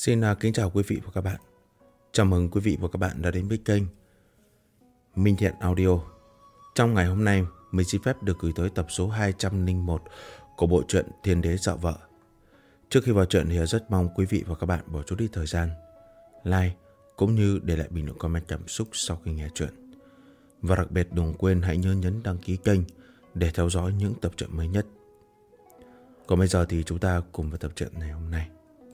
Xin kính chào quý vị và các bạn. Chào mừng quý vị và các bạn đã đến với kênh Minh Thiện Audio. Trong ngày hôm nay, mình xin phép được gửi tới tập số 201 của bộ truyện Thiên Đế Dạo Vợ. Trước khi vào truyện thì rất mong quý vị và các bạn bỏ chút ít thời gian like cũng như để lại bình luận comment cảm xúc sau khi nghe truyện. Và đặc biệt đừng quên hãy nhớ nhấn đăng ký kênh để theo dõi những tập truyện mới nhất. Còn bây giờ thì chúng ta cùng vào tập truyện ngày hôm nay.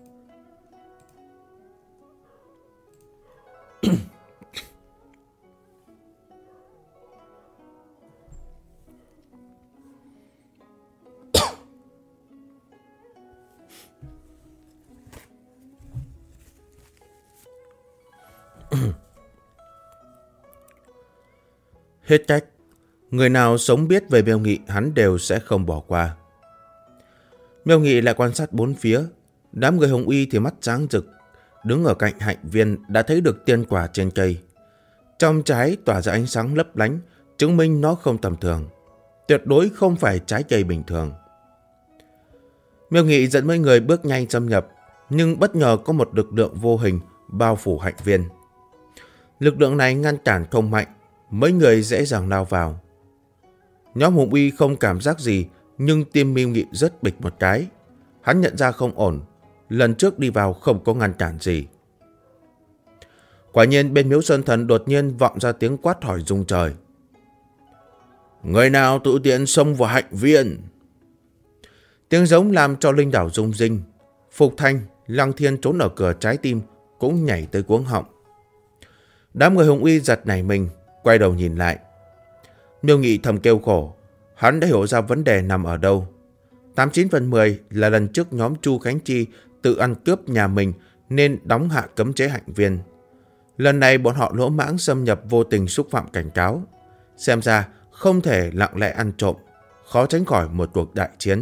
Hết cách, người nào sống biết về Miêu Nghị hắn đều sẽ không bỏ qua. Miêu Nghị lại quan sát bốn phía, đám người Hồng Uy thì mắt sáng rực, đứng ở cạnh Hạnh Viên đã thấy được tiên quả trên cây. Trong trái tỏa ra ánh sáng lấp lánh, chứng minh nó không tầm thường, tuyệt đối không phải trái cây bình thường. Miêu Nghị dẫn mấy người bước nhanh xâm nhập, nhưng bất ngờ có một lực lượng vô hình bao phủ Hạnh Viên. Lực lượng này ngăn cản không mạnh, mấy người dễ dàng lao vào. Nhóm Hồng Uy không cảm giác gì, nhưng tim Miêu Nghị rất bịch một cái. Hắn nhận ra không ổn, lần trước đi vào không có ngăn cản gì. Quả nhiên bên Miếu Sơn Thần đột nhiên vọng ra tiếng quát hỏi rung trời. Người nào tự tiện xông vào Hạnh Viên? Tiếng giống làm cho linh đảo rung rinh. Phục Thanh, Lăng Thiên trốn ở cửa trái tim cũng nhảy tới cuống họng. Đám người Hồng Uy giật nảy mình, quay đầu nhìn lại. Miêu Nghị thầm kêu khổ, hắn đã hiểu ra vấn đề nằm ở đâu. 89 phần 10 là lần trước nhóm Chu Khánh Chi tự ăn cướp nhà mình nên đóng hạ cấm chế Hạnh Viên. Lần này bọn họ lỗ mãng xâm nhập vô tình xúc phạm cảnh cáo. Xem ra không thể lặng lẽ ăn trộm, khó tránh khỏi một cuộc đại chiến.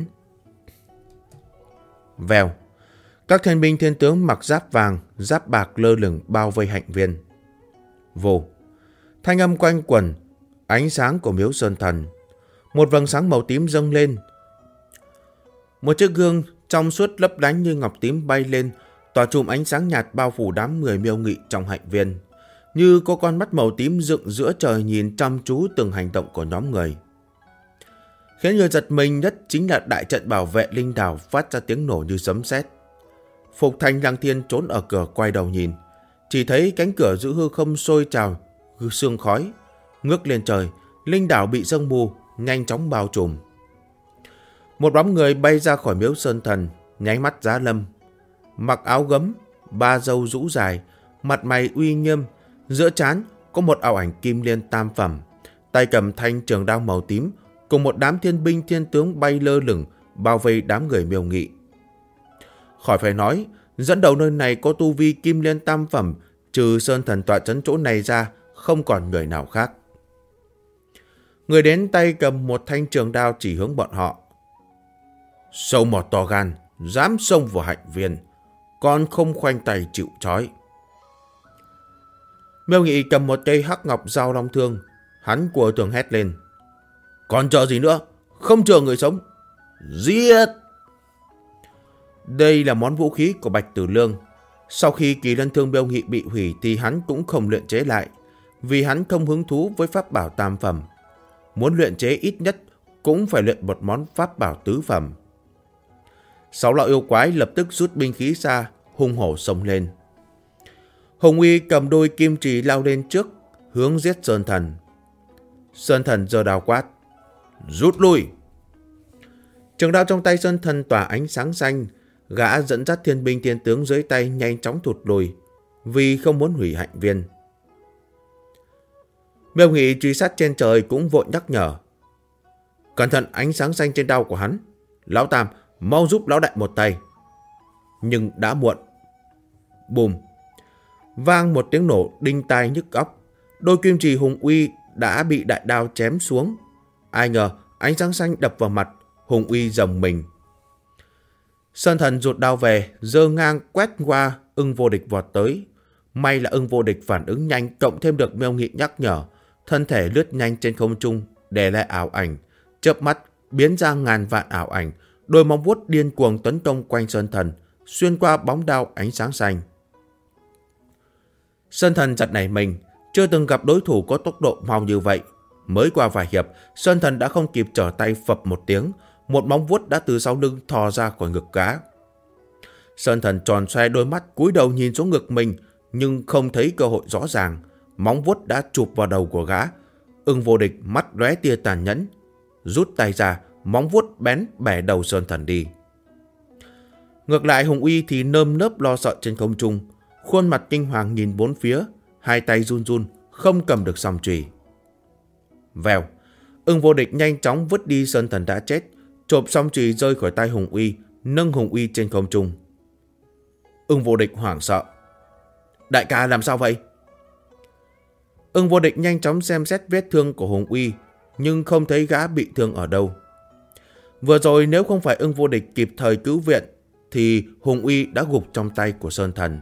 Vèo, các thiên binh thiên tướng mặc giáp vàng, giáp bạc lơ lửng bao vây Hạnh Viên. Vù, thanh âm quanh quẩn, ánh sáng của Miếu Sơn Thần. Một vầng sáng màu tím dâng lên. Một chiếc gương trong suốt lấp lánh như ngọc tím bay lên, tỏa chùm ánh sáng nhạt bao phủ đám người Miêu Nghị trong Hạnh Viên. Như có con mắt màu tím dựng giữa trời nhìn chăm chú từng hành động của nhóm người. Khiến người giật mình nhất chính là đại trận bảo vệ linh đảo phát ra tiếng nổ như sấm sét. Phục Thanh, Lăng Thiên trốn ở cửa quay đầu nhìn, chỉ thấy cánh cửa giữ hư không sôi trào sương khói, ngước lên trời, linh đảo bị sương mù nhanh chóng bao trùm. Một bóng người bay ra khỏi Miếu Sơn Thần, nháy mắt giá lâm, mặc áo gấm, ba râu rũ dài, mặt mày uy nghiêm, giữa trán có một ảo ảnh kim liên tam phẩm, tay cầm thanh trường đao màu tím, cùng một đám thiên binh thiên tướng bay lơ lửng bao vây đám người Miêu Nghị. Khỏi phải nói, dẫn đầu nơi này có tu vi kim liên tam phẩm, trừ Sơn Thần tọa trấn chỗ này ra, không còn người nào khác. Người đến tay cầm một thanh trường đao chỉ hướng bọn họ. Sâu mọt to gan, dám xông vào Hạnh Viên, còn không khoanh tay chịu trói. Miêu Nghị cầm một cây hắc ngọc dao long thương, hắn của thường hét lên. Còn chờ gì nữa, không chờ người sống, giết! Đây là món vũ khí của Bạch Tử Lương. Sau khi kỳ lân thương Miêu Nghị bị hủy thì hắn cũng không luyện chế lại, vì hắn không hứng thú với pháp bảo tam phẩm. Muốn luyện chế ít nhất cũng phải luyện một món pháp bảo tứ phẩm. 6 lão yêu quái lập tức rút binh khí ra, hung hổ xông lên. Hồng Uy cầm đôi kim trì lao lên trước, hướng giết Sơn Thần. Sơn Thần giơ đao quát. Rút lui! Trường đao trong tay Sơn Thần tỏa ánh sáng xanh, gã dẫn dắt thiên binh thiên tướng dưới tay nhanh chóng thụt lùi, vì không muốn hủy Hạnh Viên. Miêu Nghị truy sát trên trời cũng vội nhắc nhở. Cẩn thận ánh sáng xanh trên đao của hắn. Lão Tam, mau giúp lão đại một tay. Nhưng đã muộn. Bùm! Vang một tiếng nổ đinh tai nhức óc. Đôi kim trì Hùng Uy đã bị đại đao chém xuống. Ai ngờ ánh sáng xanh đập vào mặt, Hùng Uy rồng mình. Sơn Thần rụt đao về, giơ ngang quét qua Ưng Vô Địch vọt tới. May là Ưng Vô Địch phản ứng nhanh, cộng thêm được Miêu Nghị nhắc nhở, thân thể lướt nhanh trên không trung, để lại ảo ảnh, chớp mắt biến ra ngàn vạn ảo ảnh, đôi móng vuốt điên cuồng tấn công quanh Sơn Thần, xuyên qua bóng đao ánh sáng xanh. Sơn Thần giật nảy mình, chưa từng gặp đối thủ có tốc độ mau như vậy. Mới qua vài hiệp, Sơn Thần đã không kịp trở tay phập một tiếng, một móng vuốt đã từ sau lưng thò ra khỏi ngực gã. Sơn Thần tròn xoe đôi mắt, cúi đầu nhìn xuống ngực mình, nhưng không thấy cơ hội rõ ràng. Móng vuốt đã chụp vào đầu của gã. Ưng Vô Địch mắt lóe tia tàn nhẫn, rút tay ra, móng vuốt bén bẻ đầu Sơn Thần đi. Ngược lại Hùng Uy thì nơm nớp lo sợ trên không trung, khuôn mặt kinh hoàng nhìn bốn phía, hai tay run run, không cầm được song chùy. Vèo, Ưng Vô Địch nhanh chóng vứt đi Sơn Thần đã chết, chộp song chùy rơi khỏi tay Hùng Uy, nâng Hùng Uy trên không trung. Ưng Vô Địch hoảng sợ. Đại ca làm sao vậy? Ưng Vô Địch nhanh chóng xem xét vết thương của Hùng Uy, nhưng không thấy gã bị thương ở đâu. Vừa rồi nếu không phải Ưng Vô Địch kịp thời cứu viện, thì Hùng Uy đã gục trong tay của Sơn Thần.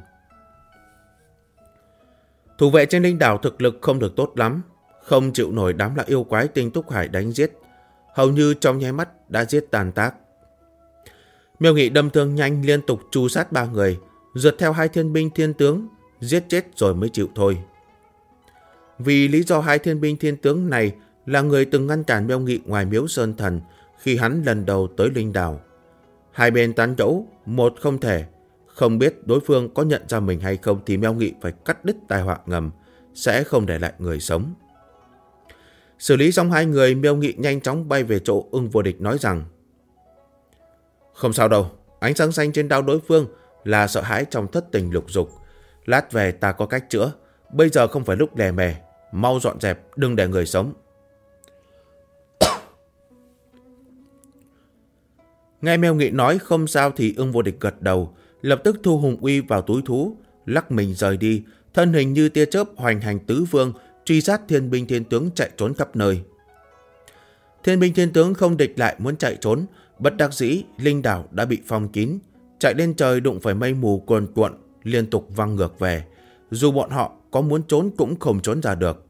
Thủ vệ trên linh đảo thực lực không được tốt lắm, không chịu nổi đám lão yêu quái Tinh Túc Hải đánh giết, hầu như trong nháy mắt đã giết tàn tác. Miêu Nghị đâm thương nhanh liên tục tru sát 3 người, rượt theo 2 thiên binh thiên tướng, giết chết rồi mới chịu thôi. Vì lý do 2 thiên binh thiên tướng này là người từng ngăn cản Miêu Nghị ngoài miếu Sơn Thần khi hắn lần đầu tới linh đảo. Hai bên tán gẫu, một không thể, không biết đối phương có nhận ra mình hay không thì Miêu Nghị phải cắt đứt tai họa ngầm, sẽ không để lại người sống. Xử lý xong 2 người, Miêu Nghị nhanh chóng bay về chỗ Ưng Vô Địch nói rằng: Không sao đâu, ánh sáng xanh trên đao đối phương là sợ hãi trong thất tình lục dục. Lát về ta có cách chữa, bây giờ không phải lúc lè mè, mau dọn dẹp, đừng để người sống. Nghe Miêu Nghị nói không sao thì Ưng Vô Địch gật đầu, lập tức thu Hùng Uy vào túi thú, lắc mình rời đi, thân hình như tia chớp hoành hành tứ phương, truy sát thiên binh thiên tướng chạy trốn khắp nơi. Thiên binh thiên tướng không địch lại muốn chạy trốn, bất đắc dĩ linh đảo đã bị phong kín, chạy lên trời đụng phải mây mù cuồn cuộn, liên tục văng ngược về, dù bọn họ có muốn trốn cũng không trốn ra được.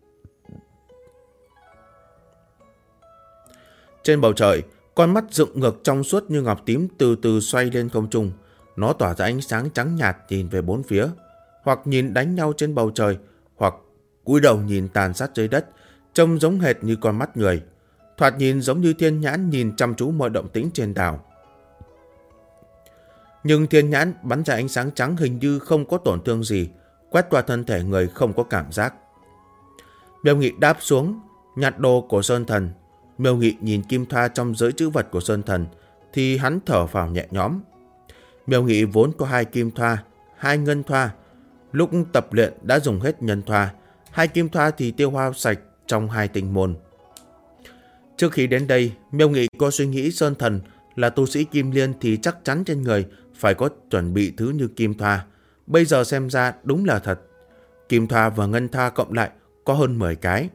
Trên bầu trời, con mắt dựng ngược trong suốt như ngọc tím từ từ xoay lên không trung, nó tỏa ra ánh sáng trắng nhạt nhìn về bốn phía, hoặc nhìn đánh nhau trên bầu trời, hoặc cúi đầu nhìn tàn sát dưới đất, trông giống hệt như con mắt người, thoạt nhìn giống như thiên nhãn nhìn chăm chú mọi động tĩnh trên đảo. Nhưng thiên nhãn bắn ra ánh sáng trắng hình như không có tổn thương gì, quét qua thân thể người không có cảm giác. Miêu Nghị đáp xuống, nhặt đồ của Sơn Thần. Miêu Nghị nhìn kim thoa trong giới trữ vật của Sơn Thần thì hắn thở phào nhẹ nhõm. Miêu Nghị vốn có 2 kim thoa, 2 ngân thoa, lúc tập luyện đã dùng hết nhân thoa, 2 kim thoa thì tiêu hao sạch trong 2 tinh môn. Trước khi đến đây, Miêu Nghị có suy nghĩ Sơn Thần là tu sĩ kim liên thì chắc chắn trên người phải có chuẩn bị thứ như kim thoa. Bây giờ xem ra đúng là thật. Kim thoa và ngân thoa cộng lại có hơn 10 cái.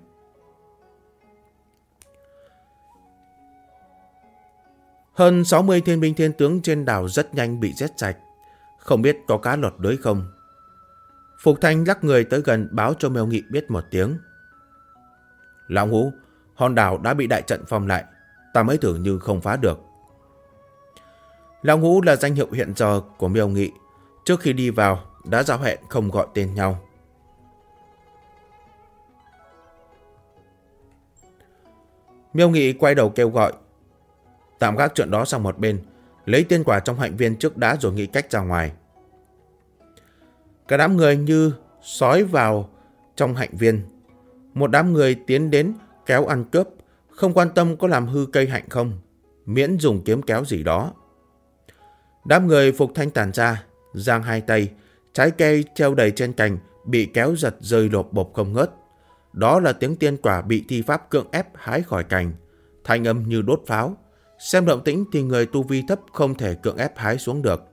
Hơn 60 thiên binh thiên tướng trên đảo rất nhanh bị giết sạch. Không biết có cá lọt lưới không? Phục Thanh lắc người tới gần báo cho Miêu Nghị biết một tiếng. Lão Ngũ, hòn đảo đã bị đại trận phong lại, ta mới thử nhưng không phá được. Lão Ngũ là danh hiệu hiện giờ của Miêu Nghị. Trước khi đi vào đã giao hẹn không gọi tên nhau. Miêu Nghị quay đầu kêu gọi: Tạm gác chuyện đó sang một bên, lấy tiên quả trong hạnh viên trước đã rồi nghĩ cách ra ngoài. Cả đám người như sói vào trong hạnh viên. Một đám người tiến đến kéo ăn cướp, không quan tâm có làm hư cây hạnh không, miễn dùng kiếm kéo gì đó. Đám người Phục Thanh tản ra, giang hai tay, trái cây treo đầy trên cành bị kéo giật rơi lộp bộp không ngớt. Đó là tiếng tiên quả bị thi pháp cưỡng ép hái khỏi cành, thanh âm như đốt pháo. Xem động tĩnh thì người tu vi thấp không thể cưỡng ép hái xuống được.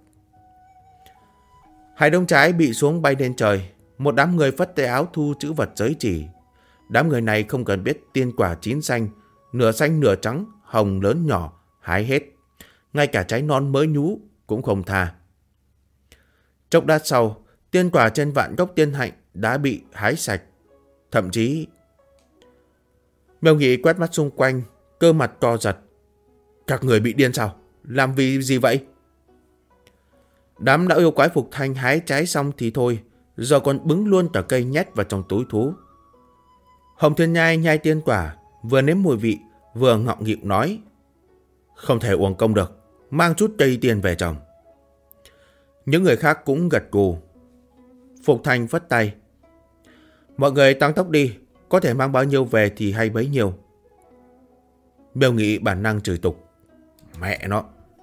2 đống trái bị xuống bay lên trời. Một đám người phất tay áo thu trữ vật giới chỉ. Đám người này không cần biết tiên quả chín xanh nửa trắng, hồng lớn nhỏ, hái hết. Ngay cả trái non mới nhú cũng không tha. Chốc lát sau, tiên quả trên vạn gốc tiên hạnh đã bị hái sạch. Thậm chí Miêu Nghị quét mắt xung quanh, cơ mặt co giật. Các người bị điên sao? Làm vì gì vậy? Đám lão yêu quái Phục Thanh hái trái xong thì thôi, giờ còn bứng luôn tờ cây nhét vào trong túi thú. Hồng Thiên Nhai nhai tiên quả, vừa nếm mùi vị, vừa ngọng nghịu nói: không thể uổng công được, mang chút cây tiền về trồng. Những người khác cũng gật gù. Phục Thanh vất tay: mọi người tăng tốc đi, có thể mang bao nhiêu về thì hay bấy nhiêu. Miêu Nghị bản năng chửi tục: mẹ nó.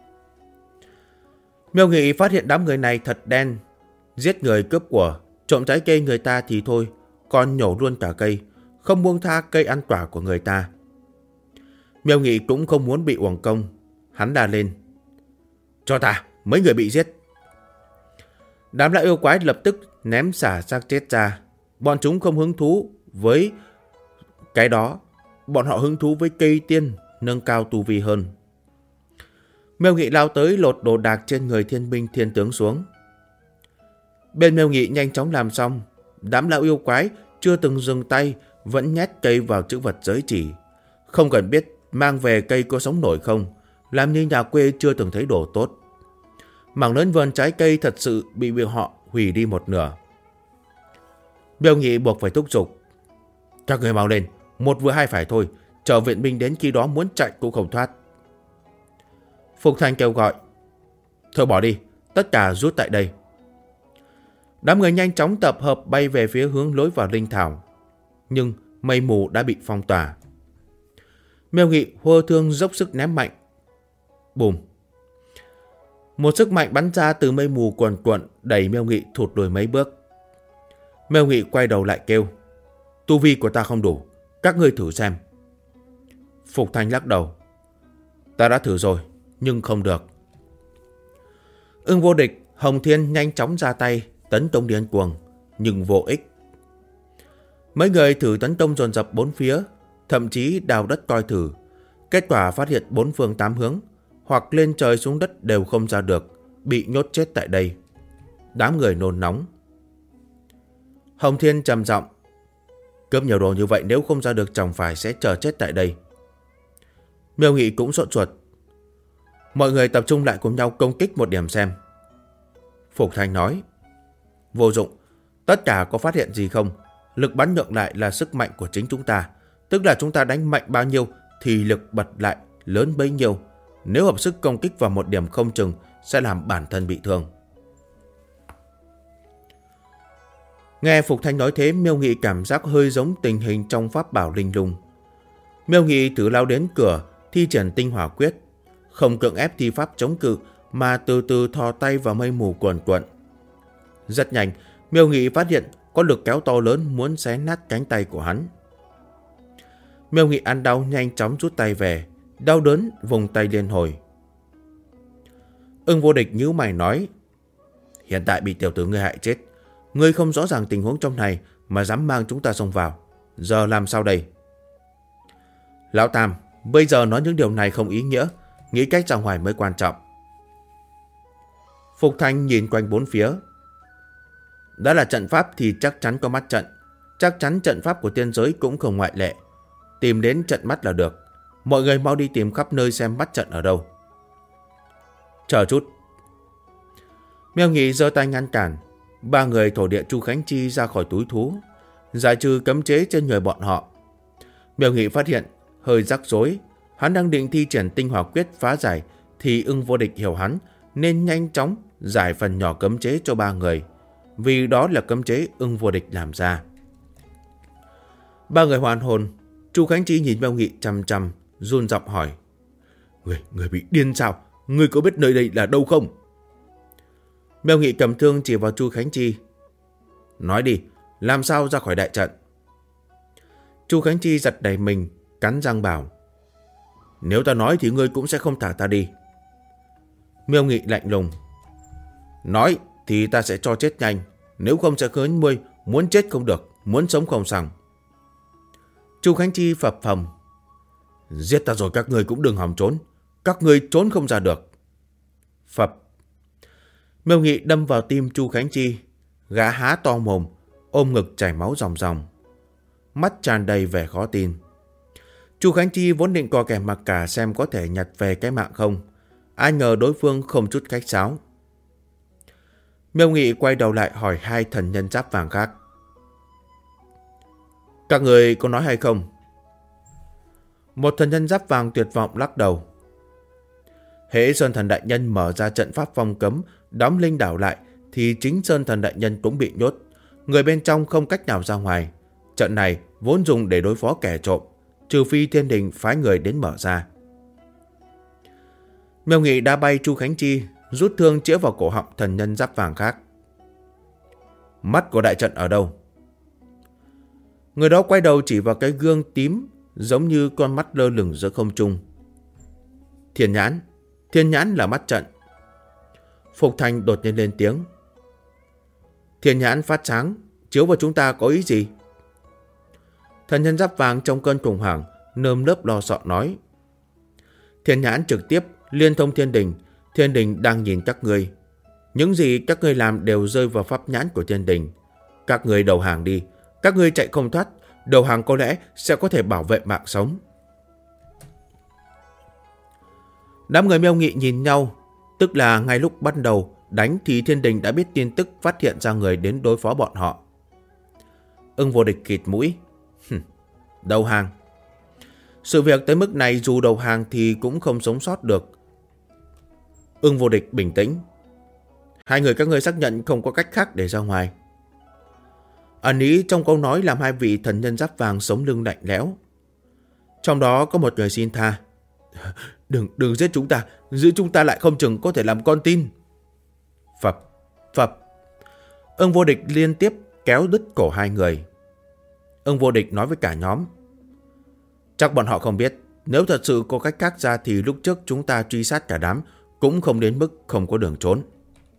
Miêu Nghị phát hiện đám người này thật đen, giết người cướp của, trộm trái cây người ta thì thôi, còn nhổ luôn cả cây, không buông tha cây ăn quả của người ta. Miêu Nghị cũng không muốn bị uổng công, hắn la lên: cho ta, mấy người bị giết. Đám lão yêu quái lập tức ném xả xác chết ra. Bọn chúng không hứng thú với cái đó, bọn họ hứng thú với cây tiên, nâng cao tu vi hơn. Miêu Nghị lao tới lột đồ đạc trên người thiên binh thiên tướng xuống. Bên Miêu Nghị nhanh chóng làm xong, đám lão yêu quái chưa từng dừng tay vẫn nhét cây vào chữ vật giới chỉ, không cần biết mang về cây có sống nổi không, làm như nhà quê chưa từng thấy đồ tốt. Mảng lớn vườn trái cây thật sự bị họ hủy đi một nửa. Miêu Nghị buộc phải thúc giục: các người mau lên, một vừa hai phải thôi, chờ viện binh đến khi đó muốn chạy cũng không thoát. Phục Thanh kêu gọi: thôi bỏ đi, tất cả rút tại đây. Đám người nhanh chóng tập hợp bay về phía hướng lối vào linh thảo, nhưng mây mù đã bị phong tỏa. Miêu Nghị hô thương dốc sức ném mạnh. Bùm! Một sức mạnh bắn ra từ mây mù cuồn cuộn đẩy Miêu Nghị thụt lùi mấy bước. Miêu Nghị quay đầu lại kêu: tu vi của ta không đủ, các ngươi thử xem. Phục Thanh lắc đầu: ta đã thử rồi, nhưng không được. Ưng Vô Địch, Hồng Thiên nhanh chóng ra tay tấn công điên cuồng, nhưng vô ích. Mấy người thử tấn công dồn dập bốn phía, thậm chí đào đất coi thử. Kết quả phát hiện bốn phương tám hướng, hoặc lên trời xuống đất đều không ra được, bị nhốt chết tại đây. Đám người nôn nóng. Hồng Thiên trầm giọng: cướp nhiều đồ như vậy nếu không ra được chẳng phải sẽ chờ chết tại đây. Miêu Nghị cũng sốt ruột: mọi người tập trung lại cùng nhau công kích một điểm xem. Phục Thanh nói: vô dụng, tất cả có phát hiện gì không? Lực bắn nhượng lại là sức mạnh của chính chúng ta, tức là chúng ta đánh mạnh bao nhiêu thì lực bật lại lớn bấy nhiêu. Nếu hợp sức công kích vào một điểm không chừng sẽ làm bản thân bị thương. Nghe Phục Thanh nói thế, Miêu Nghị cảm giác hơi giống tình hình trong pháp bảo linh lung. Miêu Nghị thử lao đến cửa, thi triển tinh hỏa quyết, không cưỡng ép thi pháp chống cự mà từ từ thò tay vào mây mù cuồn cuộn. Rất nhanh, Miêu Nghị phát hiện có lực kéo to lớn muốn xé nát cánh tay của hắn. Miêu Nghị ăn đau nhanh chóng rút tay về, đau đớn vùng tay liên hồi. Ưng Vô Địch nhíu mày nói: hiện tại bị tiểu tử ngươi hại chết, ngươi không rõ ràng tình huống trong này mà dám mang chúng ta xông vào, giờ làm sao đây? Lão Tam, bây giờ nói những điều này không ý nghĩa, nghĩ cách ra ngoài mới quan trọng. Phục Thanh nhìn quanh bốn phía. Đã là trận pháp thì chắc chắn có mắt trận, chắc chắn trận pháp của tiên giới cũng không ngoại lệ. Tìm đến trận mắt là được. Mọi người mau đi tìm khắp nơi xem mắt trận ở đâu. Chờ chút. Miêu Nghị giơ tay ngăn cản. Ba người thổ địa Chu Khánh Chi ra khỏi túi thú, giải trừ cấm chế trên người bọn họ. Miêu Nghị phát hiện hơi rắc rối. Hắn đang định thi triển tinh hỏa quyết phá giải thì Ưng Vô Địch hiểu hắn nên nhanh chóng giải phần nhỏ cấm chế cho ba người, vì đó là cấm chế Ưng Vô Địch làm ra. Ba người hoàn hồn. Chu Khánh Chi nhìn Miêu Nghị chằm chằm, run giọng hỏi: Người bị điên sao? Người có biết nơi đây là đâu không? Miêu Nghị cầm thương chỉ vào Chu Khánh Chi: nói đi, làm sao ra khỏi đại trận? Chu Khánh Chi giật đẩy mình, cắn răng bảo: nếu ta nói thì ngươi cũng sẽ không thả ta đi. Miêu Nghị lạnh lùng: nói thì ta sẽ cho chết nhanh, nếu không sẽ khiến ngươi muốn chết không được, muốn sống không xong. Chu Khánh Chi phập phồng: giết ta rồi các ngươi cũng đừng hòng trốn, các ngươi trốn không ra được. Phập. Miêu Nghị đâm vào tim Chu Khánh Chi, gã há to mồm, ôm ngực chảy máu ròng ròng, mắt tràn đầy vẻ khó tin. Chu Khánh Chi vốn định co kẻ mặc cả xem có thể nhặt về cái mạng không, ai ngờ đối phương không chút khách sáo. Miêu Nghị quay đầu lại hỏi hai thần nhân giáp vàng khác. Các người có nói hay không? Một thần nhân giáp vàng tuyệt vọng lắc đầu. Hễ Sơn Thần Đại Nhân mở ra trận pháp phong cấm, đóng linh đảo lại, thì chính Sơn Thần Đại Nhân cũng bị nhốt. Người bên trong không cách nào ra ngoài. Trận này vốn dùng để đối phó kẻ trộm, trừ phi Thiên Đình phái người đến mở ra. Miêu Nghị đã bay Chu Khánh Chi, rút thương chĩa vào cổ họng thần nhân giáp vàng khác. Mắt của đại trận ở đâu? Người đó quay đầu chỉ vào cái gương tím, giống như con mắt lơ lửng giữa không trung. Thiên nhãn. Thiên nhãn là mắt trận. Phục Thành đột nhiên lên tiếng. Thiên nhãn phát sáng, chiếu vào chúng ta có ý gì? Thần nhân giáp vàng trong cơn khủng hoảng, nơm nớp lo sợ nói. Thiên nhãn trực tiếp liên thông thiên đình. Thiên đình đang nhìn các ngươi. Những gì các ngươi làm đều rơi vào pháp nhãn của thiên đình. Các ngươi đầu hàng đi. Các ngươi chạy không thoát. Đầu hàng có lẽ sẽ có thể bảo vệ mạng sống. Đám người Miêu Nghị nhìn nhau. Tức là ngay lúc bắt đầu đánh thì thiên đình đã biết tin tức, phát hiện ra người đến đối phó bọn họ. Ưng Vô Địch khịt mũi. Đầu hàng. Sự việc tới mức này dù đầu hàng thì cũng không sống sót được. Ưng Vô Địch bình tĩnh. Hai người các ngươi xác nhận không có cách khác để ra ngoài. Ẩn ý trong câu nói làm hai vị thần nhân giáp vàng sống lưng lạnh lẽo. Trong đó có một người xin tha. Đừng giết chúng ta. Giữ chúng ta lại không chừng có thể làm con tin. Phập. Ưng Vô Địch liên tiếp kéo đứt cổ hai người. Ưng Vô Địch nói với cả nhóm. Chắc bọn họ không biết. Nếu thật sự có cách khác ra thì lúc trước chúng ta truy sát cả đám cũng không đến mức không có đường trốn.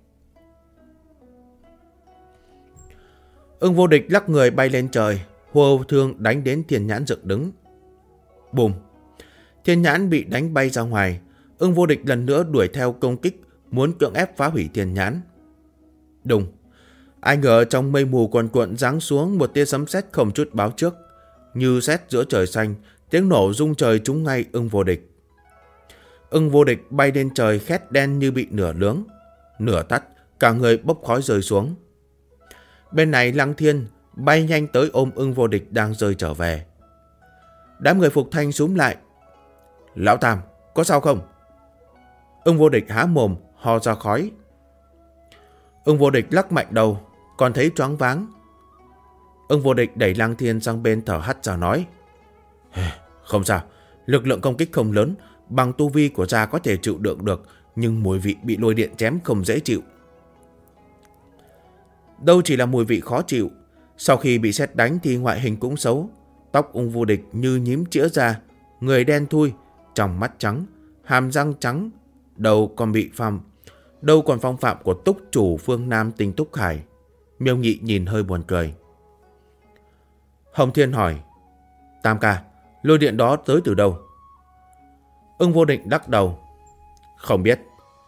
Ưng Vô Địch lắc người bay lên trời, hô thương đánh đến thiên nhãn dựng đứng. Bùm! Thiên nhãn bị đánh bay ra ngoài. Ưng Vô Địch lần nữa đuổi theo công kích, muốn cưỡng ép phá hủy thiên nhãn. Đùng! Ai ngờ trong mây mù cuồn cuộn giáng xuống một tia sấm sét không chút báo trước, như sét giữa trời xanh, tiếng nổ rung trời trúng ngay Ưng Vô Địch. Ưng Vô Địch bay lên trời khét đen như bị nửa nướng, nửa tắt, cả người bốc khói rơi xuống. Bên này Lăng Thiên bay nhanh tới ôm Ưng Vô Địch đang rơi trở về. Đám người Phục Thanh xúm lại. Lão Tam, có sao không? Ưng Vô Địch há mồm, ho ra khói. Ưng Vô Địch lắc mạnh đầu, còn thấy choáng váng. Ưng Vô Địch đẩy Lăng Thiên sang bên thở hắt ra nói. Không sao, lực lượng công kích không lớn, bằng tu vi của gia có thể chịu đựng được, nhưng mùi vị bị lôi điện chém không dễ chịu. Đâu chỉ là mùi vị khó chịu, sau khi bị sét đánh thì ngoại hình cũng xấu. Tóc Ưng Vô Địch như nhím chĩa ra, người đen thui, tròng mắt trắng, hàm răng trắng, đầu còn phong phạm của túc chủ phương Nam Tinh Túc Hải. Miêu Nghị nhìn hơi buồn cười. Hồng Thiên hỏi. Tam ca, lôi điện đó tới từ đâu? Ưng Vô Địch đắc đầu. Không biết.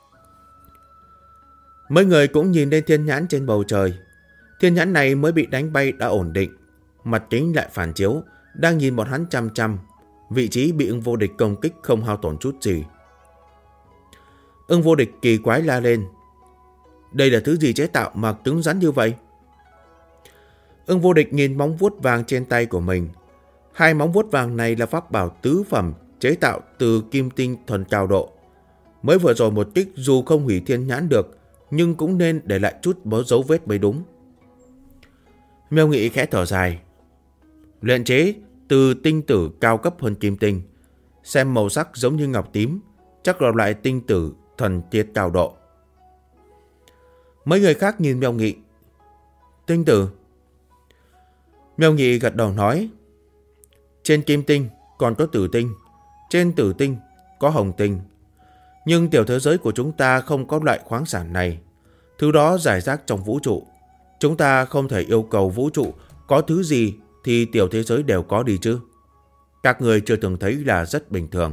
Mấy người cũng nhìn lên thiên nhãn trên bầu trời. Thiên nhãn này mới bị đánh bay đã ổn định. Mặt kính lại phản chiếu, đang nhìn bọn hắn chăm chăm. Vị trí bị Ưng Vô Địch công kích không hao tổn chút gì. Ưng Vô Địch kỳ quái la lên. Đây là thứ gì chế tạo mà cứng rắn như vậy? Ưng Vô Địch nhìn móng vuốt vàng trên tay của mình. Hai móng vuốt vàng này là pháp bảo tứ phẩm chế tạo từ kim tinh thuần cao độ. Mới vừa rồi một kích dù không hủy thiên nhãn được, nhưng cũng nên để lại chút dấu vết mới đúng. Miêu Nghị khẽ thở dài. Luyện chế từ tinh tử cao cấp hơn kim tinh. Xem màu sắc giống như ngọc tím, chắc là loại tinh tử thuần tiết cao độ. Mấy người khác nhìn Miêu Nghị. Tinh tử. Miêu Nghị gật đầu nói. Trên kim tinh còn có tử tinh, trên tử tinh có hồng tinh. Nhưng tiểu thế giới của chúng ta không có loại khoáng sản này. Thứ đó rải rác trong vũ trụ. Chúng ta không thể yêu cầu vũ trụ có thứ gì thì tiểu thế giới đều có đi chứ. Các người chưa từng thấy là rất bình thường.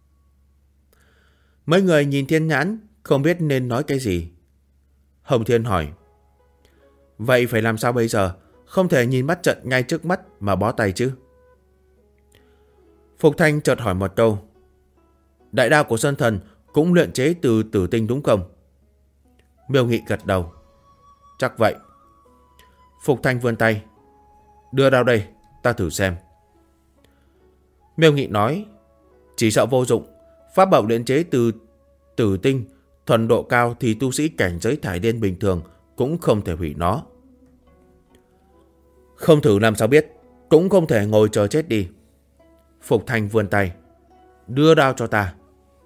Mấy người nhìn thiên nhãn không biết nên nói cái gì. Hồng Thiên hỏi. Vậy phải làm sao bây giờ? Không thể nhìn mắt trận ngay trước mắt mà bó tay chứ. Phục Thanh chợt hỏi một câu. Đại đao của Sơn Thần cũng luyện chế từ tử tinh đúng không? Miêu Nghị gật đầu. Chắc vậy. Phục Thanh vươn tay. Đưa đao đây, ta thử xem. Miêu Nghị nói. Chỉ sợ vô dụng. Pháp bảo luyện chế từ tử tinh, thuần độ cao thì tu sĩ cảnh giới thải điên bình thường cũng không thể hủy nó. Không thử làm sao biết, cũng không thể ngồi chờ chết đi. Phục Thanh vươn tay. Đưa đao cho ta.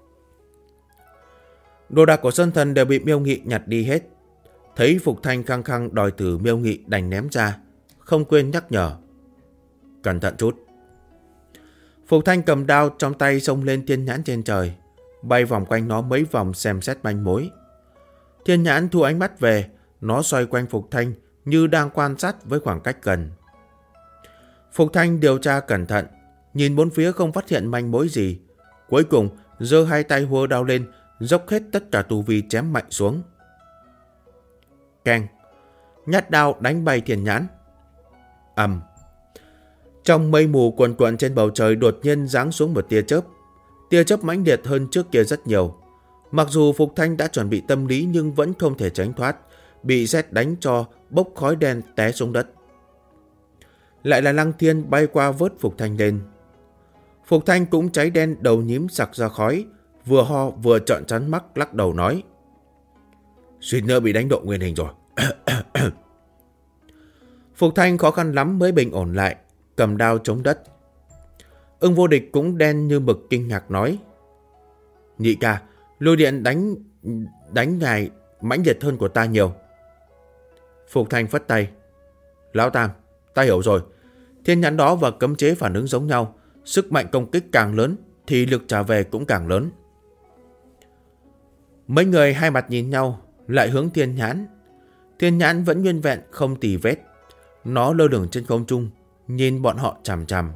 Đồ đạc của Sơn Thần đều bị Miêu Nghị nhặt đi hết. Thấy Phục Thanh khăng khăng đòi thử, Miêu Nghị đành ném ra, không quên nhắc nhở. Cẩn thận chút. Phục Thanh cầm đao trong tay xông lên thiên nhãn trên trời, bay vòng quanh nó mấy vòng xem xét manh mối. Thiên nhãn thu ánh mắt về, nó xoay quanh Phục Thanh như đang quan sát với khoảng cách gần. Phục Thanh điều tra cẩn thận, nhìn bốn phía không phát hiện manh mối gì. Cuối cùng giơ hai tay hùa đao lên, dốc hết tất cả tu vi chém mạnh xuống. Keng, nhát đao đánh bay thiên nhãn. Ầm. Trong mây mù quần quần trên bầu trời đột nhiên giáng xuống một tia chớp. Tia chớp mãnh liệt hơn trước kia rất nhiều. Mặc dù Phục Thanh đã chuẩn bị tâm lý nhưng vẫn không thể tránh thoát, bị sét đánh cho bốc khói đen té xuống đất. Lại là Lăng Thiên bay qua vớt Phục Thanh lên. Phục Thanh cũng cháy đen, đầu nhím sặc ra khói, vừa ho vừa trợn trắng mắt lắc đầu nói. Suýt nữa bị đánh độ nguyên hình rồi. Phục Thanh khó khăn lắm mới bình ổn lại, cầm đao chống đất. Ưng Vô Địch cũng đen như mực kinh ngạc nói. Nhị ca, lôi điện đánh ngài mãnh liệt hơn của ta nhiều. Phục Thanh phất tay. Lão Tam, ta hiểu rồi. Thiên nhãn đó và cấm chế phản ứng giống nhau. Sức mạnh công kích càng lớn thì lực trả về cũng càng lớn. Mấy người hai mặt nhìn nhau, lại hướng thiên nhãn. Thiên nhãn vẫn nguyên vẹn không tì vết. Nó lơ lửng trên không trung, nhìn bọn họ chằm chằm.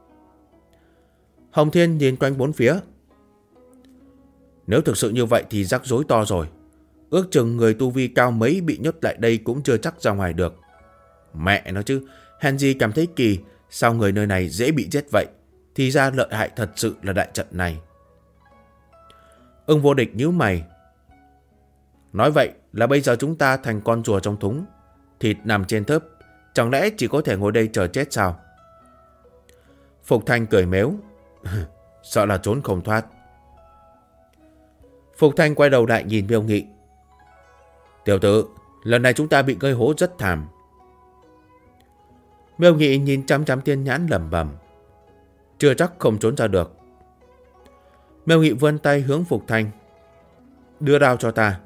Hồng Thiên nhìn quanh bốn phía. Nếu thực sự như vậy thì rắc rối to rồi. Ước chừng người tu vi cao mấy bị nhốt lại đây cũng chưa chắc ra ngoài được. Mẹ nó chứ, hèn gì cảm thấy kỳ, sao người nơi này dễ bị giết vậy? Thì ra lợi hại thật sự là đại trận này. Ưng Vô Địch nhíu mày. Nói vậy là bây giờ chúng ta thành con rùa trong thúng, thịt nằm trên thớp, chẳng lẽ chỉ có thể ngồi đây chờ chết sao? Phục Thanh cười mếu. Sợ là trốn không thoát. Phục Thanh quay đầu lại nhìn Miêu Nghị. Tiểu tử, lần này chúng ta bị gây hố rất thảm. Miêu Nghị nhìn chăm chăm thiên nhãn lẩm bẩm. Chưa chắc không trốn ra được. Miêu Nghị vươn tay hướng Phục Thanh. Đưa đao cho ta.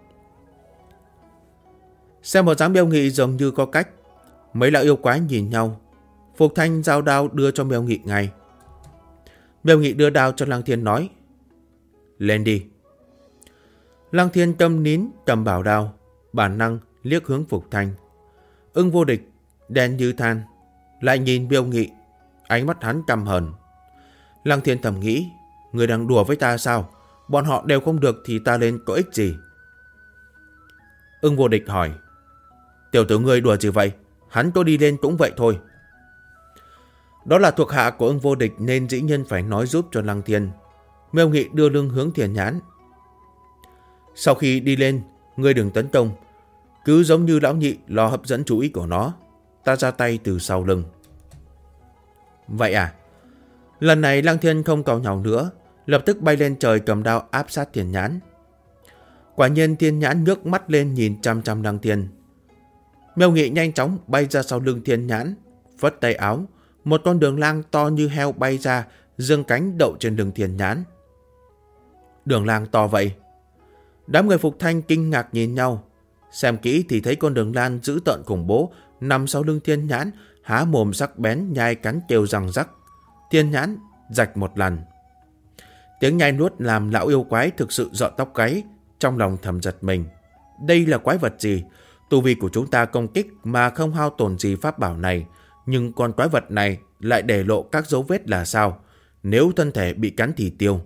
Xem một dáng Miêu Nghị dường như có cách. Mấy lão yêu quái nhìn nhau. Phục Thanh giao đao đưa cho Miêu Nghị ngay. Miêu Nghị đưa đao cho Lăng Thiên nói. Lên đi. Lăng Thiên câm nín cầm bảo đao, bản năng liếc hướng Phục Thanh. Ưng Vô Địch đen như than, lại nhìn Miêu Nghị, ánh mắt hắn căm hờn. Lăng Thiên thầm nghĩ, người đang đùa với ta sao? Bọn họ đều không được thì ta lên có ích gì? Ưng Vô Địch hỏi. Tiểu tử ngươi đùa gì vậy? Hắn có đi lên cũng vậy thôi. Đó là thuộc hạ của Ưng Vô Địch nên dĩ nhiên phải nói giúp cho Lăng Thiên. Miêu Nghị đưa lưng hướng Thiên nhãn. Sau khi đi lên, ngươi đừng tấn công. Cứ giống như lão nhị lo hấp dẫn chú ý của nó. Ta ra tay từ sau lưng. Vậy à? Lần này Lăng Thiên không càu nhàu nữa, lập tức bay lên trời cầm đao áp sát Thiên nhãn. Quả nhiên Thiên nhãn ngước mắt lên nhìn chăm chăm Lăng Thiên. Miêu Nghị nhanh chóng bay ra sau lưng Thiên nhãn, phất tay áo, một con đường lang to như heo bay ra, giương cánh đậu trên lưng Thiên nhãn. Đường lang to vậy? Đám người Phục Thanh kinh ngạc nhìn nhau. Xem kỹ thì thấy con đường lang dữ tợn khủng bố nằm sau lưng Thiên nhãn, há mồm sắc bén nhai cắn kêu răng rắc. Thiên nhãn rạch một lần. Tiếng nhai nuốt làm lão yêu quái thực sự rợn tóc gáy, trong lòng thầm giật mình. Đây là quái vật gì? Tu vi của chúng ta công kích mà không hao tổn gì pháp bảo này, nhưng con quái vật này lại để lộ các dấu vết là sao? Nếu thân thể bị cắn thì tiêu.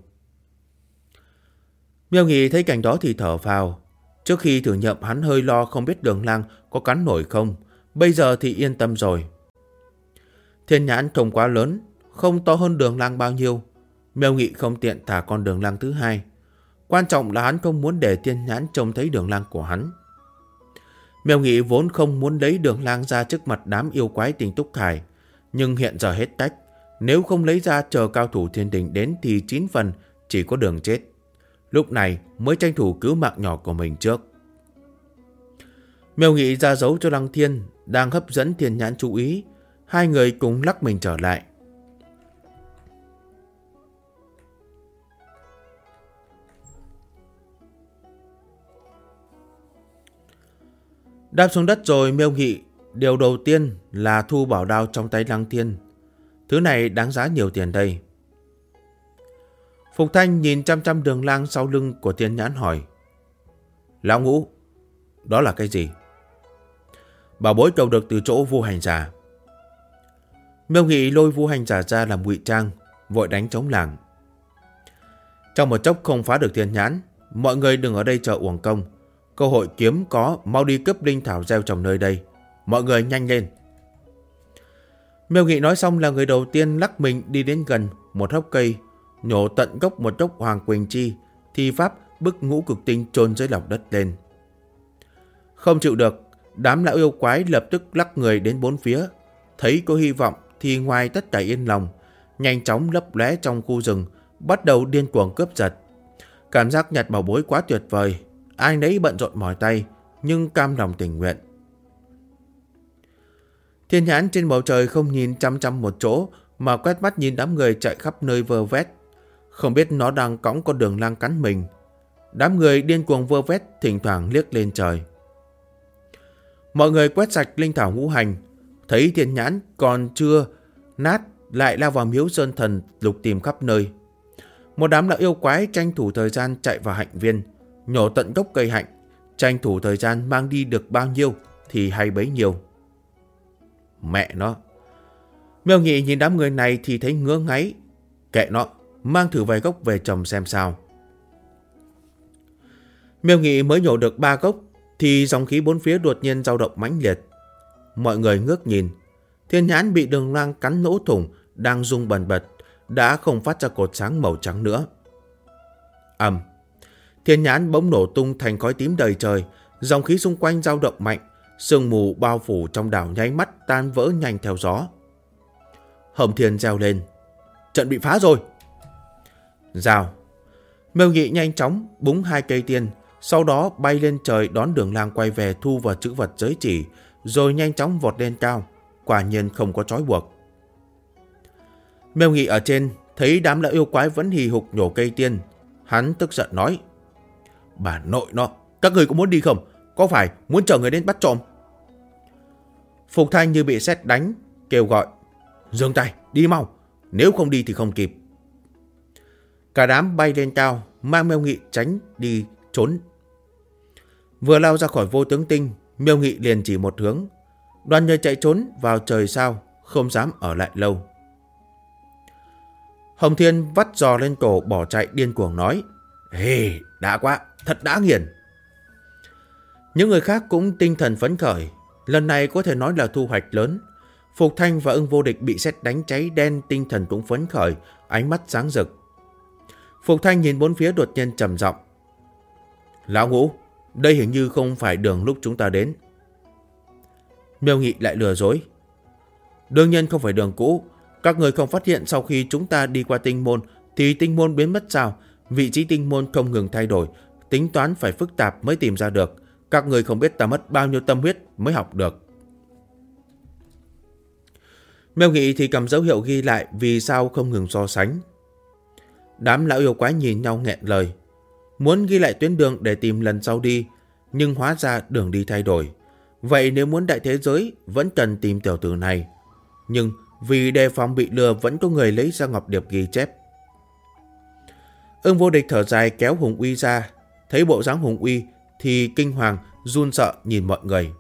Miêu Nghị thấy cảnh đó thì thở phào. Trước khi thử nhậm hắn hơi lo không biết đường lang có cắn nổi không, bây giờ thì yên tâm rồi. Thiên nhãn không quá lớn, không to hơn đường lang bao nhiêu. Miêu Nghị không tiện thả con đường lang thứ hai. Quan trọng là hắn không muốn để Thiên nhãn trông thấy đường lang của hắn. Mèo Nghị vốn không muốn lấy Đường Lang ra trước mặt đám yêu quái Tình Túc Thải, nhưng hiện giờ hết cách. Nếu không lấy ra chờ cao thủ thiên đình đến thì 9 phần chỉ có đường chết. Lúc này mới tranh thủ cứu mạng nhỏ của mình trước. Mèo Nghị ra dấu cho Lăng Thiên, đang hấp dẫn Thiên Nhãn chú ý. Hai người cùng lắc mình trở lại. Đáp xuống đất rồi, Mèo Nghị điều đầu tiên là thu bảo đao trong tay Lăng Thiên. Thứ này đáng giá nhiều tiền đây. Phục Thanh nhìn chăm chăm Đường Lang sau lưng của Thiên Nhãn hỏi. Lão Ngũ, đó là cái gì? Bảo bối cầu được từ chỗ Vu Hành Giả. Mèo Nghị lôi Vu Hành Giả ra làm ngụy trang, vội đánh trống lảng. Trong một chốc không phá được Thiên Nhãn, mọi người đừng ở đây chờ uổng công. Cơ hội kiếm có, mau đi cướp linh thảo gieo trồng nơi đây. Mọi người nhanh lên. Mèo Nghị nói xong là người đầu tiên lắc mình đi đến gần một hốc cây, nhổ tận gốc một gốc Hoàng Quỳnh Chi, thi pháp bức ngũ cực tinh chôn dưới lòng đất lên. Không chịu được, đám lão yêu quái lập tức lắc người đến bốn phía. Thấy có hy vọng thì ngoài tất cả yên lòng, nhanh chóng lấp lóe trong khu rừng, bắt đầu điên cuồng cướp giật. Cảm giác nhặt bảo bối quá tuyệt vời, ai nấy bận rộn mỏi tay, nhưng cam lòng tình nguyện. Thiên Nhãn trên bầu trời không nhìn chăm chăm một chỗ, mà quét mắt nhìn đám người chạy khắp nơi vơ vét. Không biết nó đang cõng con Đường Lang cắn mình. Đám người điên cuồng vơ vét, thỉnh thoảng liếc lên trời. Mọi người quét sạch linh thảo ngũ hành, thấy Thiên Nhãn còn chưa nát lại lao vào miếu sơn thần lục tìm khắp nơi. Một đám lão yêu quái tranh thủ thời gian chạy vào hạnh viên, nhổ tận gốc cây hạnh, tranh thủ thời gian mang đi được bao nhiêu thì hay bấy nhiêu. Mẹ nó! Mèo Nghị nhìn đám người này thì thấy ngứa ngáy. Kệ nó, mang thử vài gốc về trồng xem sao. Mèo Nghị mới nhổ được 3 gốc thì dòng khí bốn phía đột nhiên dao động mãnh liệt. Mọi người ngước nhìn, Thiên Nhãn bị Đường Lang cắn lỗ thủng, đang rung bần bật, đã không phát ra cột sáng màu trắng nữa. Thiên Nhãn bỗng nổ tung thành khói tím đầy trời, dòng khí xung quanh dao động mạnh, sương mù bao phủ trong đảo nháy mắt tan vỡ nhanh theo gió. Hồng Thiên reo lên, trận bị phá rồi. Rào. Mèo Nghị nhanh chóng búng 2 cây tiên, sau đó bay lên trời đón Đường Lang quay về thu vào chữ vật giới chỉ, rồi nhanh chóng vọt lên cao, quả nhiên không có trói buộc. Mèo Nghị ở trên thấy đám lão yêu quái vẫn hì hục nhổ cây tiên, hắn tức giận nói: Bà nội nó, các người có muốn đi không? Có phải muốn chờ người đến bắt trộm? Phục Thanh như bị sét đánh, kêu gọi: Giương tay, đi mau, nếu không đi thì không kịp. Cả đám bay lên cao, mang Mèo Nghị tránh đi trốn. Vừa lao ra khỏi Vô Tướng Tinh, Mèo Nghị liền chỉ một hướng. Đoàn người chạy trốn vào trời sao, không dám ở lại lâu. Hồng Thiên vắt giò lên cổ bỏ chạy điên cuồng nói: Hề, đã quá, thật đã nghiền. Những người khác cũng tinh thần phấn khởi. Lần này có thể nói là thu hoạch lớn. Phục Thanh và Ưng Vô Địch bị sét đánh cháy đen, tinh thần cũng phấn khởi, ánh mắt sáng rực. Phục Thanh nhìn bốn phía đột nhiên trầm giọng: Lão Ngũ, đây hình như không phải đường lúc chúng ta đến. Mèo Nghị lại lừa dối: Đương nhiên không phải đường cũ. Các người không phát hiện sau khi chúng ta đi qua tinh môn thì tinh môn biến mất sao? Vị trí tinh môn không ngừng thay đổi, tính toán phải phức tạp mới tìm ra được. Các người không biết ta mất bao nhiêu tâm huyết mới học được. Mèo Nghị thì cầm dấu hiệu ghi lại vì sao không ngừng so sánh. Đám lão yêu quái nhìn nhau nghẹn lời, muốn ghi lại tuyến đường để tìm lần sau đi, nhưng hóa ra đường đi thay đổi. Vậy nếu muốn đại thế giới vẫn cần tìm tiểu tử này, nhưng vì đề phòng bị lừa vẫn có người lấy ra ngọc điệp ghi chép. Ưng Vô Địch thở dài kéo Hùng Uy ra, thấy bộ dáng Hùng Uy thì kinh hoàng run sợ nhìn mọi người.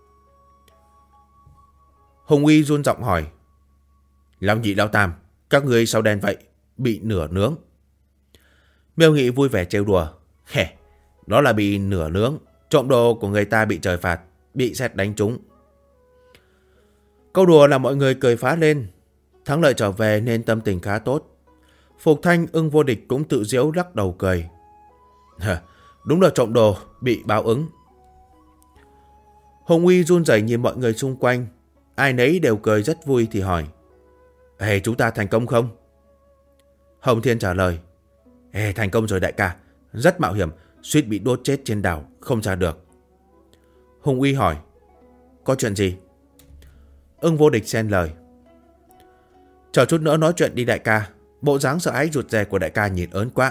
Hùng Uy run giọng hỏi: Lão Nhị, Lão Tam, các người sao đen vậy? Bị nửa nướng. Mèo Nghị vui vẻ trêu đùa: Khè, đó là bị nửa nướng, trộm đồ của người ta bị trời phạt, bị sét đánh trúng. Câu đùa là mọi người cười phá lên. Thắng lợi trở về nên tâm tình khá tốt. Phục Thanh, Ưng Vô Địch cũng tự giễu lắc đầu cười: Đúng là trộm đồ, bị báo ứng. Hùng Uy run rẩy nhìn mọi người xung quanh. Ai nấy đều cười rất vui thì hỏi: Ê, chúng ta thành công không? Hồng Thiên trả lời: Ê, thành công rồi đại ca. Rất mạo hiểm, suýt bị đốt chết trên đảo, không ra được. Hùng Uy hỏi: Có chuyện gì? Ưng Vô Địch xen lời: Chờ chút nữa nói chuyện đi đại ca. Bộ dáng sợ hãi rụt rè của đại ca nhìn ớn quá.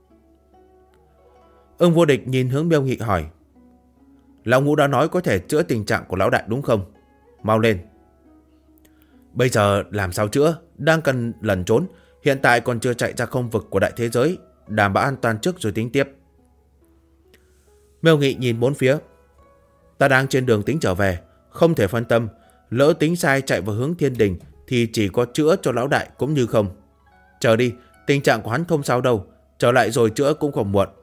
Ưng Vô Địch nhìn hướng Miêu Nghị hỏi: Lão Ngũ đã nói có thể chữa tình trạng của lão đại đúng không? Mau lên. Bây giờ làm sao chữa? Đang cần lẩn trốn. Hiện tại còn chưa chạy ra không vực của đại thế giới. Đảm bảo an toàn trước rồi tính tiếp. Miêu Nghị nhìn bốn phía. Ta đang trên đường tính trở về, không thể phân tâm. Lỡ tính sai chạy vào hướng thiên đình thì chỉ có chữa cho lão đại cũng như không. Chờ đi, tình trạng của hắn không sao đâu. Trở lại rồi chữa cũng không muộn.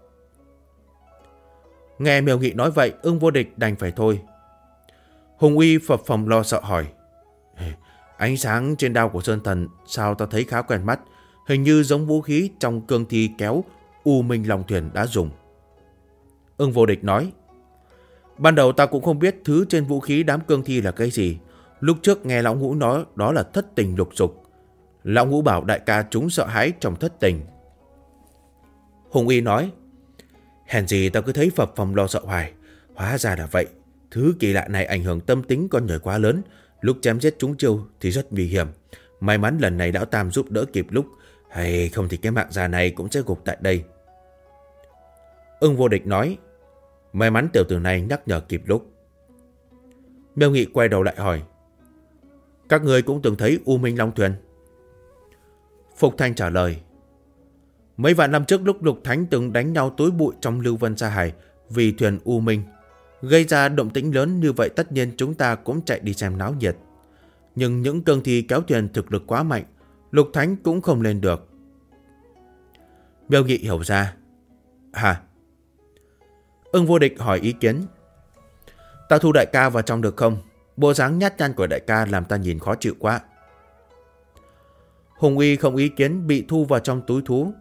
Nghe Miêu Nghị nói vậy, Ưng Vô Địch đành phải thôi. Hùng Uy phập phồng lo sợ hỏi: Ánh sáng trên đao của Sơn Thần sao ta thấy khá quen mắt, hình như giống vũ khí trong cương thi kéo U Minh Long Thuyền đã dùng. Ưng Vô Địch nói: Ban đầu ta cũng không biết thứ trên vũ khí đám cương thi là cái gì. Lúc trước nghe Lão Ngũ nói đó là thất tình lục dục. Lão Ngũ bảo đại ca chúng sợ hãi trong thất tình. Hùng Uy nói: Hèn gì ta cứ thấy phập phồng lo sợ hoài. Hóa ra là vậy. Thứ kỳ lạ này ảnh hưởng tâm tính con người quá lớn. Lúc chém giết chúng chiêu thì rất nguy hiểm. May mắn lần này Lão Tam giúp đỡ kịp lúc, hay không thì cái mạng già này cũng sẽ gục tại đây. Ưng Vô Địch nói: May mắn tiểu tử này nhắc nhở kịp lúc. Miêu Nghị quay đầu lại hỏi: Các người cũng từng thấy U Minh Long Thuyền? Phục Thanh trả lời: Mấy vạn năm trước lúc Lục Thánh từng đánh nhau tối bụi trong Lưu Vân Sa Hải vì thuyền U Minh, gây ra động tĩnh lớn như vậy, tất nhiên chúng ta cũng chạy đi xem náo nhiệt. Nhưng những cương thi kéo thuyền thực lực quá mạnh, Lục Thánh cũng không lên được. Miêu Nghị hiểu ra. Hả? Ưng Vô Địch hỏi ý kiến. Ta thu đại ca vào trong được không? Bộ dáng nhát nhăn của đại ca làm ta nhìn khó chịu quá. Hùng Uy không ý kiến, bị thu vào trong túi thú.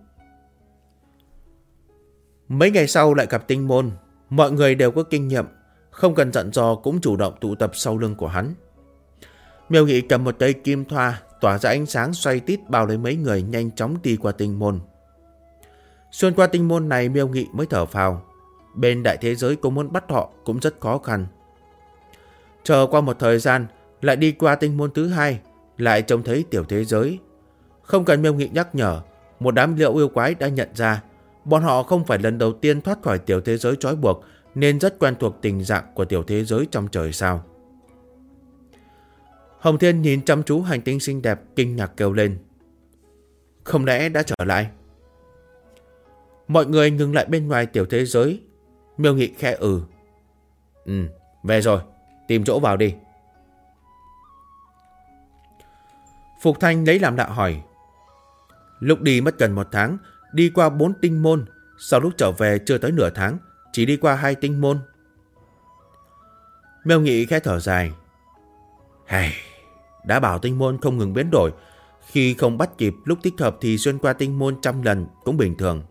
Mấy ngày sau lại gặp Tinh Môn. Mọi người đều có kinh nghiệm, không cần dặn dò cũng chủ động tụ tập sau lưng của hắn. Miêu Nghị cầm một cây kim thoa tỏa ra ánh sáng xoay tít bao lấy mấy người, nhanh chóng đi qua Tinh Môn. Xuyên qua Tinh Môn này, Miêu Nghị mới thở phào. Bên đại thế giới có muốn bắt họ cũng rất khó khăn. Chờ qua một thời gian, lại đi qua Tinh Môn thứ hai, lại trông thấy tiểu thế giới. Không cần Miêu Nghị nhắc nhở, một đám liệu yêu quái đã nhận ra bọn họ không phải lần đầu tiên thoát khỏi tiểu thế giới trói buộc, nên rất quen thuộc tình trạng của tiểu thế giới trong trời sao. Hồng Thiên nhìn chăm chú hành tinh xinh đẹp, kinh ngạc kêu lên: Không lẽ đã trở lại? Mọi người ngừng lại bên ngoài tiểu thế giới. Miêu Nghị khẽ về rồi, tìm chỗ vào đi. Phục Thanh lấy làm lạ hỏi: Lúc đi mất gần 1 tháng, đi qua 4 tinh môn, sau lúc trở về chưa tới nửa tháng, chỉ đi qua 2 tinh môn. Miêu Nghị khẽ thở dài: Đã bảo tinh môn không ngừng biến đổi, khi không bắt kịp lúc thích hợp thì xuyên qua tinh môn 100 lần cũng bình thường.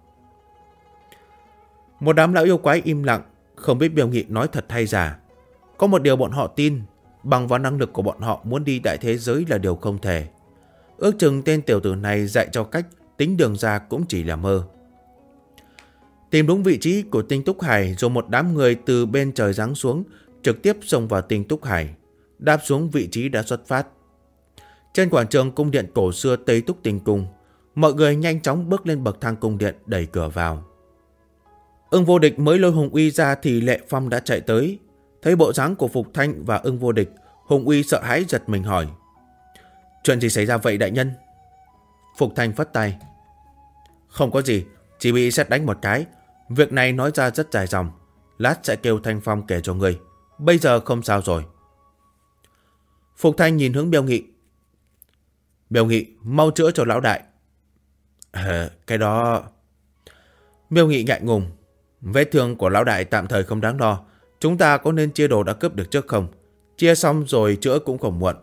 Một đám lão yêu quái im lặng, không biết Miêu Nghị nói thật hay giả. Có một điều bọn họ tin, bằng vào năng lực của bọn họ muốn đi đại thế giới là điều không thể. Ước chừng tên tiểu tử này dạy cho cách tính đường ra cũng chỉ là mơ. Tìm đúng vị trí của tinh Túc Hải rồi một đám người từ bên trời giáng xuống, trực tiếp xông vào tinh Túc Hải, đáp xuống vị trí đã xuất phát. Trên quảng trường cung điện cổ xưa Tây Túc Tinh Cung, mọi người nhanh chóng bước lên bậc thang cung điện, đẩy cửa vào. Ưng Vô Địch mới lôi Hùng Uy ra thì Lệ Phong đã chạy tới. Thấy bộ dáng của Phục Thanh và Ưng Vô Địch, Hùng Uy sợ hãi giật mình hỏi: Chuyện gì xảy ra vậy đại nhân? Phục Thanh phất tay: Không có gì, chỉ bị sét đánh một cái. Việc này nói ra rất dài dòng, lát sẽ kêu Thanh Phong kể cho người. Bây giờ không sao rồi. Phục Thanh nhìn hướng Miêu Nghị: Miêu Nghị, mau chữa cho lão đại. Cái đó... Miêu Nghị ngại ngùng: Vết thương của lão đại tạm thời không đáng lo. Chúng ta có nên chia đồ đã cướp được trước không? Chia xong rồi chữa cũng không muộn.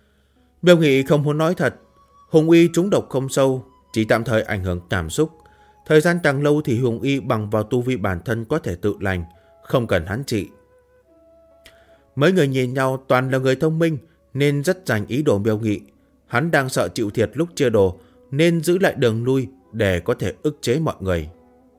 Miêu Nghị không muốn nói thật. Hùng Uy trúng độc không sâu, chỉ tạm thời ảnh hưởng cảm xúc. Thời gian càng lâu thì Hùng Y bằng vào tu vi bản thân có thể tự lành, không cần hắn trị. Mấy người nhìn nhau toàn là người thông minh nên rất dành ý đồ Miêu Nghị. Hắn đang sợ chịu thiệt lúc chia đồ nên giữ lại đường lui để có thể ức chế mọi người.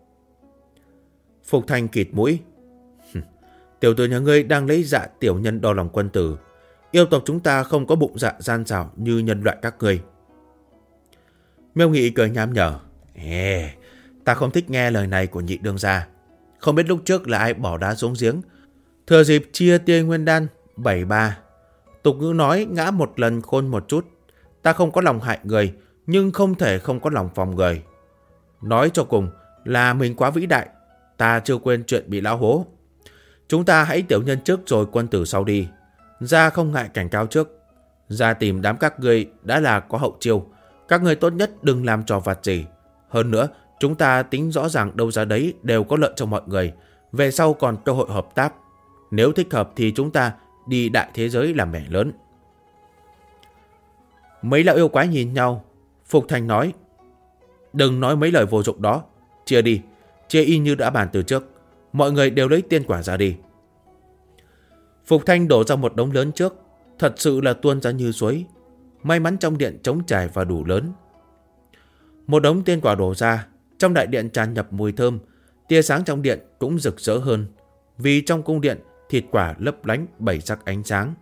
Phục Thanh khịt mũi. Tiểu tử nhà ngươi đang lấy dạ tiểu nhân đo lòng quân tử. Yêu tộc chúng ta không có bụng dạ gian xảo như nhân loại các ngươi. Miêu Nghị cười nham nhở. Ta không thích nghe lời này của nhị đương gia. Không biết lúc trước là ai bỏ đá xuống giếng. Thừa dịp chia tia nguyên đan 73. Tục ngữ nói ngã một lần khôn một chút. Ta không có lòng hại người, nhưng không thể không có lòng phòng người. Nói cho cùng là mình quá vĩ đại. Ta chưa quên chuyện bị lão hố. Chúng ta hãy tiểu nhân trước rồi quân tử sau đi. Ra không ngại cảnh cáo trước. Ra tìm đám các ngươi đã là có hậu chiêu. Các ngươi tốt nhất đừng làm trò vặt gì. Hơn nữa, chúng ta tính rõ ràng đâu ra đấy đều có lợi cho mọi người. Về sau còn cơ hội hợp tác. Nếu thích hợp thì chúng ta đi đại thế giới làm mẻ lớn. Mấy lão yêu quái nhìn nhau. Phục Thanh nói. Đừng nói mấy lời vô dụng đó. Chia đi. Chia y như đã bàn từ trước. Mọi người đều lấy tiên quả ra đi. Phục Thanh đổ ra một đống lớn trước. Thật sự là tuôn ra như suối. May mắn trong điện trống trải và đủ lớn. Một đống tiên quả đổ ra. Trong đại điện tràn nhập mùi thơm. Tia sáng trong điện cũng rực rỡ hơn. Vì trong cung điện thịt quả lấp lánh bảy sắc ánh sáng.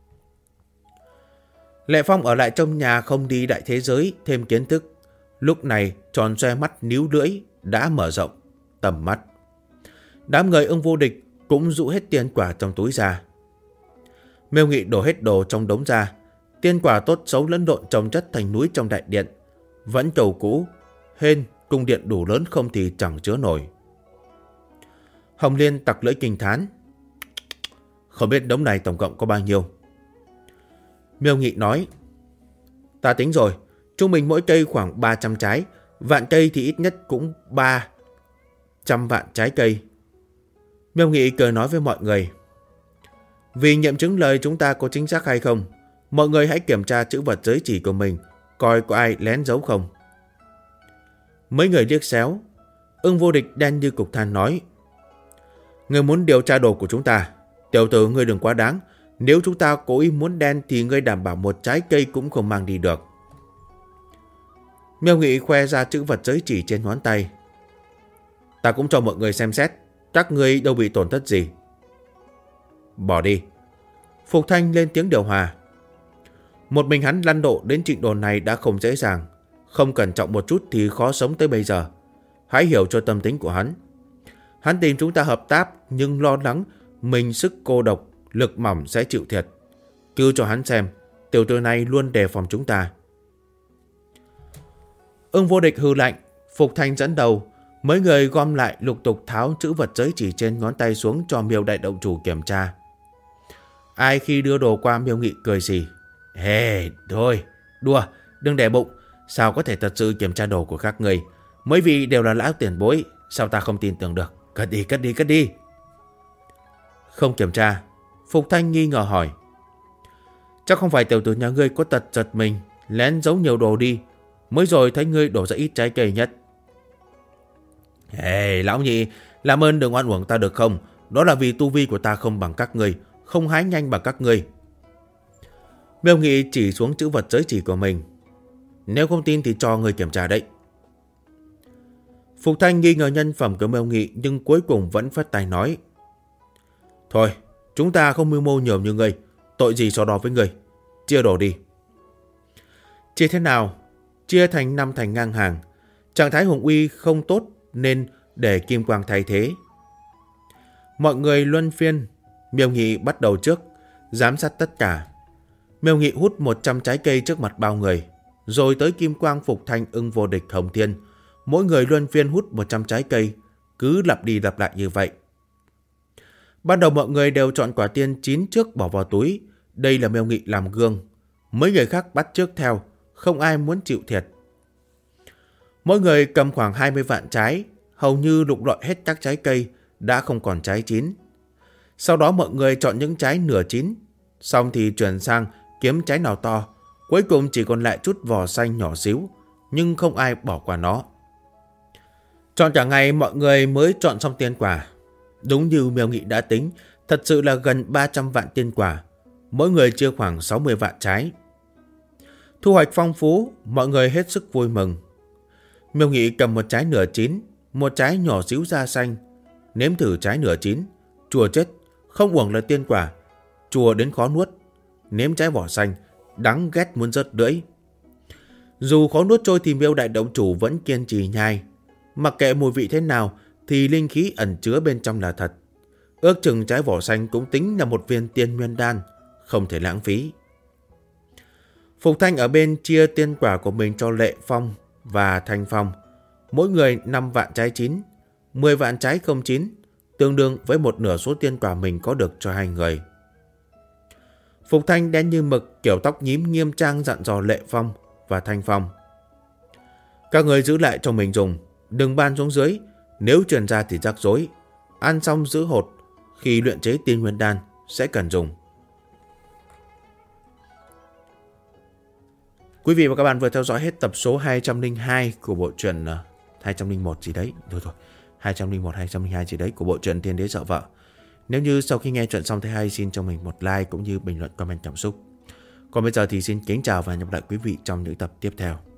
Lệ Phong ở lại trong nhà không đi đại thế giới thêm kiến thức. Lúc này tròn xoe mắt níu lưỡi đã mở rộng tầm mắt. Đám người Ưng Vô Địch cũng rũ hết tiên quả trong túi ra. Miêu Nghị đổ hết đồ trong đống ra. Tiên quả tốt xấu lẫn lộn chồng chất thành núi trong đại điện. Vẫn trầu cũ. Hên cung điện đủ lớn không thì chẳng chứa nổi. Hồng Liên tặc lưỡi kinh thán. Không biết đống này tổng cộng có bao nhiêu. Miêu Nghị nói. Ta tính rồi. Trung bình mỗi cây khoảng 300 trái. Vạn cây thì ít nhất cũng 300 vạn trái cây. Miêu Nghị cười nói với mọi người. Vì nghiệm chứng lời chúng ta có chính xác hay không, mọi người hãy kiểm tra chữ vật giới chỉ của mình, coi có ai lén giấu không. Mấy người liếc xéo. Ưng Vô Địch đen như cục than nói. Ngươi muốn điều tra đồ của chúng ta. Tiểu tử ngươi đừng quá đáng. Nếu chúng ta cố ý muốn đen thì ngươi đảm bảo một trái cây cũng không mang đi được. Miêu Nghị khoe ra chữ vật giới chỉ trên ngón tay. Ta cũng cho mọi người xem xét. Các ngươi đâu bị tổn thất gì. Bỏ đi. Phục Thanh lên tiếng điều hòa. Một mình hắn lăn độ đến trình độ này đã không dễ dàng. Không cẩn trọng một chút thì khó sống tới bây giờ. Hãy hiểu cho tâm tính của hắn. Hắn tìm chúng ta hợp tác nhưng lo lắng mình sức cô độc, lực mỏng sẽ chịu thiệt. Cứ cho hắn xem, tiểu tử này luôn đề phòng chúng ta. Ưng Vô Địch hừ lạnh. Phục Thanh dẫn đầu. Mấy người gom lại lục tục tháo chữ vật giới chỉ trên ngón tay xuống cho Miêu đại động chủ kiểm tra. Ai khi đưa đồ qua Miêu Nghị cười gì. Thôi, đùa, đừng để bụng. Sao có thể thật sự kiểm tra đồ của các người. Mấy vị đều là lão tiền bối. Sao ta không tin tưởng được. Cất đi. Không kiểm tra. Phục Thanh nghi ngờ hỏi. Chắc không phải tiểu tử nhà ngươi có tật giật mình, lén giấu nhiều đồ đi. Mới rồi thấy ngươi đổ ra ít trái cây nhất. Lão nhị, làm ơn đừng oan uổng ta được không? Đó là vì tu vi của ta không bằng các ngươi, không hái nhanh bằng các ngươi. Miêu Nghị chỉ xuống chữ vật giới chỉ của mình. Nếu không tin thì cho người kiểm tra đấy. Phục Thanh nghi ngờ nhân phẩm của Miêu Nghị nhưng cuối cùng vẫn phất tay nói. Thôi, chúng ta không mưu mô nhiều như ngươi. Tội gì so đo với ngươi. Chia đồ đi. Chia thế nào? Chia thành 5 thành ngang hàng. Trạng thái Hùng Uy không tốt nên để Kim Quang thay thế. Mọi người luân phiên. Miêu Nghị bắt đầu trước, giám sát tất cả. Miêu Nghị hút 100 trái cây trước mặt bao người. Rồi tới Kim Quang, Phục Thanh, Ưng Vô Địch, Hồng Thiên. Mỗi người luân phiên hút 100 trái cây. Cứ lặp đi lặp lại như vậy. Ban đầu mọi người đều chọn quả tiên chín trước bỏ vào túi. Đây là Miêu Nghị làm gương. Mấy người khác bắt chước theo. Không ai muốn chịu thiệt. Mỗi người cầm khoảng 20 vạn trái. Hầu như lục lọi hết các trái cây. Đã không còn trái chín. Sau đó mọi người chọn những trái nửa chín. Xong thì chuyển sang kiếm trái nào to. Cuối cùng chỉ còn lại chút vỏ xanh nhỏ xíu. Nhưng không ai bỏ qua nó. Chọn cả ngày mọi người mới chọn xong tiên quả. Đúng như Miêu Nghị đã tính, thật sự là gần 300 vạn tiên quả, mỗi người chia khoảng 60 vạn trái. Thu hoạch phong phú, mọi người hết sức vui mừng. Miêu Nghị cầm một trái nửa chín, một trái nhỏ xíu da xanh, nếm thử trái nửa chín, chua chết, không uổng là tiên quả, chua đến khó nuốt. Nếm trái vỏ xanh, đắng ghét muốn rớt lưỡi. Dù khó nuốt trôi thì Miêu đại động chủ vẫn kiên trì nhai. Mặc kệ mùi vị thế nào thì linh khí ẩn chứa bên trong là thật. Ước chừng trái vỏ xanh cũng tính là một viên tiên nguyên đan, không thể lãng phí. Phục Thanh ở bên chia tiên quả của mình cho Lệ Phong và Thanh Phong. Mỗi người 5 vạn trái chín, 10 vạn trái không chín, tương đương với một nửa số tiên quả mình có được cho hai người. Phục Thanh đen như mực, kiểu tóc nhím nghiêm trang dặn dò Lệ Phong và Thanh Phong. Các người giữ lại cho mình dùng, đừng ban xuống dưới, nếu truyền ra thì rắc rối. Ăn xong giữ hột, khi luyện chế tiên nguyên đan sẽ cần dùng. Quý vị và các bạn vừa theo dõi hết tập số 202 của bộ truyện 201 gì đấy, thôi 201, 202 gì đấy của bộ truyện Tiên Đế Sợ Vợ. Nếu như sau khi nghe chuyện xong thấy hay, xin cho mình một like cũng như bình luận comment cảm xúc. Còn bây giờ thì xin kính chào và hẹn gặp lại quý vị trong những tập tiếp theo.